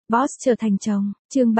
Boss trở thành chồng, chương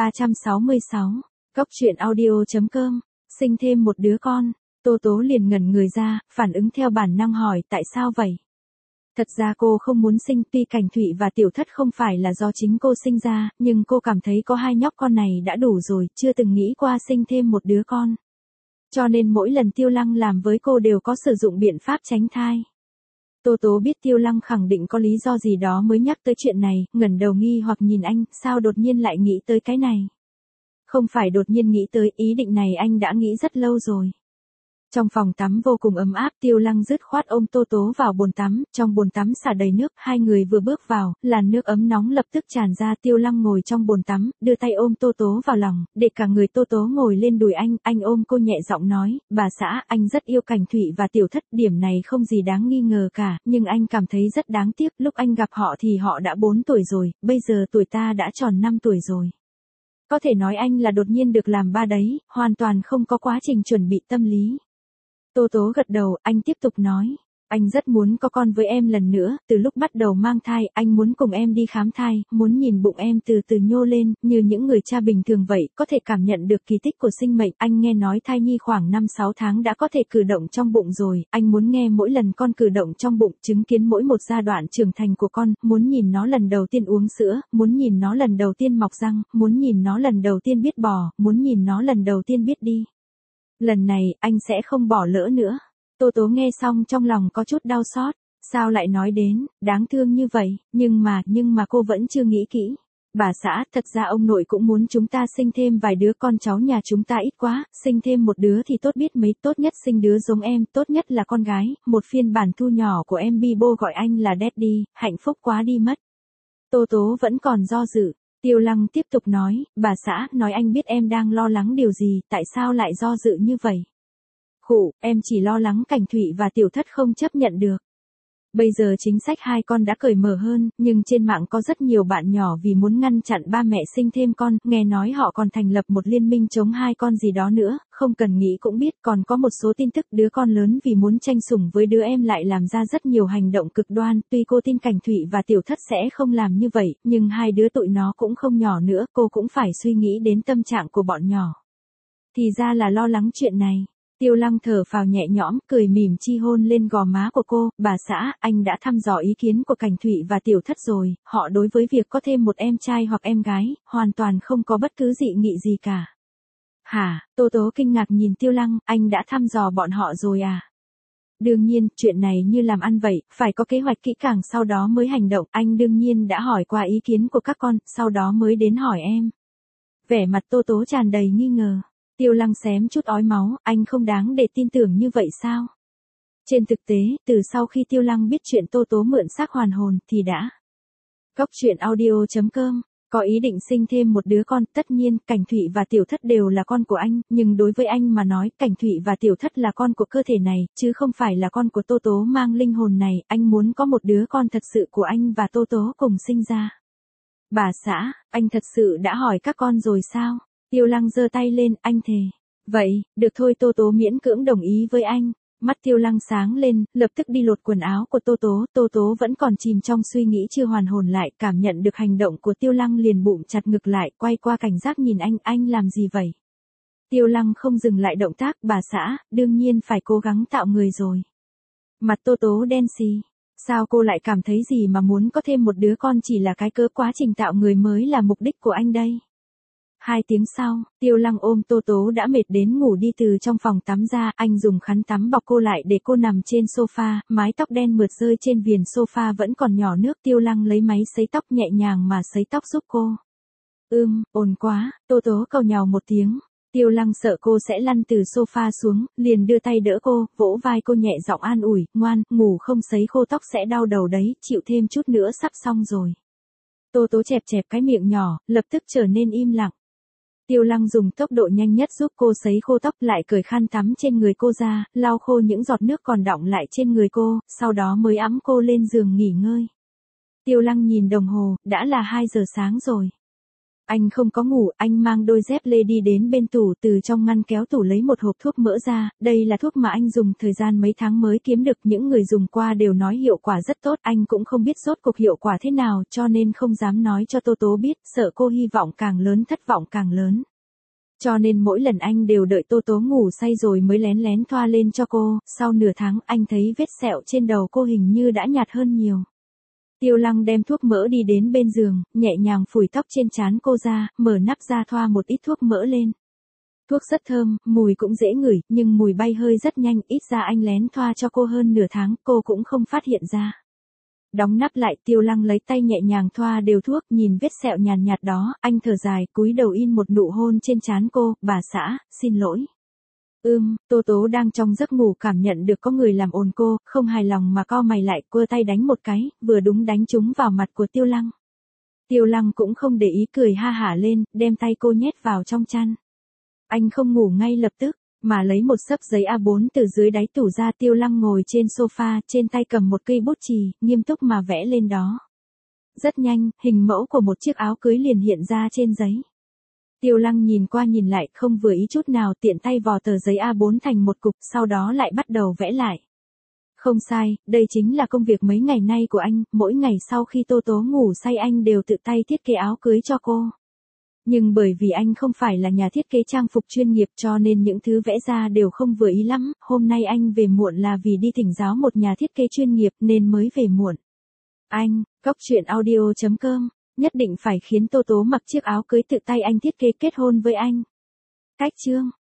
366, Cốc truyện audio.com, sinh thêm một đứa con, Tô Tố liền ngẩn người ra, phản ứng theo bản năng hỏi tại sao vậy? Thật ra cô không muốn sinh, tuy Cảnh Thụy và Tiểu Thất không phải là do chính cô sinh ra, nhưng cô cảm thấy có hai nhóc con này đã đủ rồi, chưa từng nghĩ qua sinh thêm một đứa con. Cho nên mỗi lần Tiêu Lăng làm với cô đều có sử dụng biện pháp tránh thai. Tô Tố biết Tiêu Lăng khẳng định có lý do gì đó mới nhắc tới chuyện này, ngẩng đầu nghi hoặc nhìn anh, sao đột nhiên lại nghĩ tới cái này? Không phải đột nhiên nghĩ tới, ý định này anh đã nghĩ rất lâu rồi. Trong phòng tắm vô cùng ấm áp, Tiêu Lăng dứt khoát ôm Tô Tố vào bồn tắm, trong bồn tắm xả đầy nước, hai người vừa bước vào, làn nước ấm nóng lập tức tràn ra. Tiêu Lăng ngồi trong bồn tắm, đưa tay ôm Tô Tố vào lòng, để cả người Tô Tố ngồi lên đùi anh ôm cô nhẹ giọng nói, bà xã, anh rất yêu Cảnh Thụy và Tiểu Thất, điểm này không gì đáng nghi ngờ cả, nhưng anh cảm thấy rất đáng tiếc, lúc anh gặp họ thì họ đã 4 tuổi rồi, bây giờ tuổi ta đã tròn 5 tuổi rồi. Có thể nói anh là đột nhiên được làm ba đấy, hoàn toàn không có quá trình chuẩn bị tâm lý. Tô Tố gật đầu, anh tiếp tục nói, anh rất muốn có con với em lần nữa, từ lúc bắt đầu mang thai, anh muốn cùng em đi khám thai, muốn nhìn bụng em từ từ nhô lên, như những người cha bình thường vậy, có thể cảm nhận được kỳ tích của sinh mệnh, anh nghe nói thai nhi khoảng 5-6 tháng đã có thể cử động trong bụng rồi, anh muốn nghe mỗi lần con cử động trong bụng, chứng kiến mỗi một giai đoạn trưởng thành của con, muốn nhìn nó lần đầu tiên uống sữa, muốn nhìn nó lần đầu tiên mọc răng, muốn nhìn nó lần đầu tiên biết bò, muốn nhìn nó lần đầu tiên biết đi. Lần này, anh sẽ không bỏ lỡ nữa. Tô Tố nghe xong trong lòng có chút đau xót. Sao lại nói đến, đáng thương như vậy, nhưng mà cô vẫn chưa nghĩ kỹ. Bà xã, thật ra ông nội cũng muốn chúng ta sinh thêm vài đứa con cháu nhà chúng ta ít quá, sinh thêm một đứa thì tốt biết mấy, tốt nhất sinh đứa giống em, tốt nhất là con gái, một phiên bản thu nhỏ của em Bibo gọi anh là Daddy, hạnh phúc quá đi mất. Tô Tố vẫn còn do dự. Tiêu Lăng tiếp tục nói, bà xã, nói anh biết em đang lo lắng điều gì, tại sao lại do dự như vậy? Khụ, em chỉ lo lắng Cảnh Thụy và Tiểu Thất không chấp nhận được. Bây giờ chính sách hai con đã cởi mở hơn, nhưng trên mạng có rất nhiều bạn nhỏ vì muốn ngăn chặn ba mẹ sinh thêm con, nghe nói họ còn thành lập một liên minh chống hai con gì đó nữa, không cần nghĩ cũng biết, còn có một số tin tức đứa con lớn vì muốn tranh sủng với đứa em lại làm ra rất nhiều hành động cực đoan, tuy cô tin Cảnh Thụy và Tiểu Thất sẽ không làm như vậy, nhưng hai đứa tụi nó cũng không nhỏ nữa, cô cũng phải suy nghĩ đến tâm trạng của bọn nhỏ. Thì ra là lo lắng chuyện này. Tiêu Lăng thở phào nhẹ nhõm, cười mỉm chi hôn lên gò má của cô, bà xã, anh đã thăm dò ý kiến của Cảnh Thụy và Tiểu Thất rồi, họ đối với việc có thêm một em trai hoặc em gái, hoàn toàn không có bất cứ dị nghị gì cả. Hả, Tô Tố kinh ngạc nhìn Tiêu Lăng, anh đã thăm dò bọn họ rồi à? Đương nhiên, chuyện này như làm ăn vậy, phải có kế hoạch kỹ càng sau đó mới hành động, anh đương nhiên đã hỏi qua ý kiến của các con, sau đó mới đến hỏi em. Vẻ mặt Tô Tố tràn đầy nghi ngờ. Tiêu Lăng xém chút ói máu, anh không đáng để tin tưởng như vậy sao? Trên thực tế, từ sau khi Tiêu Lăng biết chuyện Tô Tố mượn xác hoàn hồn, thì đã. Cốc truyện audio.com, có ý định sinh thêm một đứa con, tất nhiên, Cảnh Thụy và Tiểu Thất đều là con của anh, nhưng đối với anh mà nói, Cảnh Thụy và Tiểu Thất là con của cơ thể này, chứ không phải là con của Tô Tố mang linh hồn này, anh muốn có một đứa con thật sự của anh và Tô Tố cùng sinh ra. Bà xã, anh thật sự đã hỏi các con rồi sao? Tiêu Lăng giơ tay lên, anh thề. Vậy, được thôi, Tô Tố miễn cưỡng đồng ý với anh. Mắt Tiêu Lăng sáng lên, lập tức đi lột quần áo của Tô Tố vẫn còn chìm trong suy nghĩ chưa hoàn hồn lại, cảm nhận được hành động của Tiêu Lăng liền bụng chặt ngực lại, quay qua cảnh giác nhìn anh làm gì vậy? Tiêu Lăng không dừng lại động tác, bà xã, đương nhiên phải cố gắng tạo người rồi. Mặt Tô Tố đen xì. Sao cô lại cảm thấy gì mà muốn có thêm một đứa con chỉ là cái cớ, quá trình tạo người mới là mục đích của anh đây? 2 tiếng sau, Tiêu Lăng ôm Tô Tố đã mệt đến ngủ đi từ trong phòng tắm ra, anh dùng khăn tắm bọc cô lại để cô nằm trên sofa, mái tóc đen mượt rơi trên viền sofa vẫn còn nhỏ nước, Tiêu Lăng lấy máy sấy tóc nhẹ nhàng mà sấy tóc giúp cô. Ồn quá, Tô Tố cầu nhàu một tiếng. Tiêu Lăng sợ cô sẽ lăn từ sofa xuống, liền đưa tay đỡ cô, vỗ vai cô nhẹ giọng an ủi, ngoan, ngủ không sấy khô tóc sẽ đau đầu đấy, chịu thêm chút nữa sắp xong rồi. Tô Tố chẹp chẹp cái miệng nhỏ, lập tức trở nên im lặng. Tiêu Lăng dùng tốc độ nhanh nhất giúp cô sấy khô tóc, lại cởi khăn tắm trên người cô ra, lau khô những giọt nước còn đọng lại trên người cô, sau đó mới ẵm cô lên giường nghỉ ngơi. Tiêu Lăng nhìn đồng hồ, đã là 2 giờ sáng rồi. Anh không có ngủ, anh mang đôi dép lê đi đến bên tủ, từ trong ngăn kéo tủ lấy một hộp thuốc mỡ ra, đây là thuốc mà anh dùng thời gian mấy tháng mới kiếm được, những người dùng qua đều nói hiệu quả rất tốt, anh cũng không biết rốt cuộc hiệu quả thế nào cho nên không dám nói cho Tố Tố biết, sợ cô hy vọng càng lớn thất vọng càng lớn. Cho nên mỗi lần anh đều đợi Tố Tố ngủ say rồi mới lén lén thoa lên cho cô, sau nửa tháng anh thấy vết sẹo trên đầu cô hình như đã nhạt hơn nhiều. Tiêu Lăng đem thuốc mỡ đi đến bên giường, nhẹ nhàng phủi tóc trên trán cô ra, mở nắp ra thoa một ít thuốc mỡ lên. Thuốc rất thơm, mùi cũng dễ ngửi, nhưng mùi bay hơi rất nhanh, ít ra anh lén thoa cho cô hơn nửa tháng, cô cũng không phát hiện ra. Đóng nắp lại, Tiêu Lăng lấy tay nhẹ nhàng thoa đều thuốc, nhìn vết sẹo nhàn nhạt đó, anh thở dài, cúi đầu in một nụ hôn trên trán cô, bà xã, xin lỗi. Tố Tố đang trong giấc ngủ cảm nhận được có người làm ồn cô, không hài lòng mà cau mày lại, quơ tay đánh một cái, vừa đúng đánh trúng vào mặt của Tiêu Lăng. Tiêu Lăng cũng không để ý, cười ha hả lên, đem tay cô nhét vào trong chăn. Anh không ngủ ngay lập tức, mà lấy một xấp giấy A4 từ dưới đáy tủ ra. Tiêu Lăng ngồi trên sofa, trên tay cầm một cây bút chì, nghiêm túc mà vẽ lên đó. Rất nhanh, hình mẫu của một chiếc áo cưới liền hiện ra trên giấy. Tiêu Lăng nhìn qua nhìn lại, không vừa ý chút nào, tiện tay vò tờ giấy A4 thành một cục, sau đó lại bắt đầu vẽ lại. Không sai, đây chính là công việc mấy ngày nay của anh, mỗi ngày sau khi Tố Tố ngủ say anh đều tự tay thiết kế áo cưới cho cô. Nhưng bởi vì anh không phải là nhà thiết kế trang phục chuyên nghiệp cho nên những thứ vẽ ra đều không vừa ý lắm, hôm nay anh về muộn là vì đi thỉnh giáo một nhà thiết kế chuyên nghiệp nên mới về muộn. Anh, coctruyện.audio.com, nhất định phải khiến Tố Tố mặc chiếc áo cưới tự tay anh thiết kế kết hôn với anh. Cách chương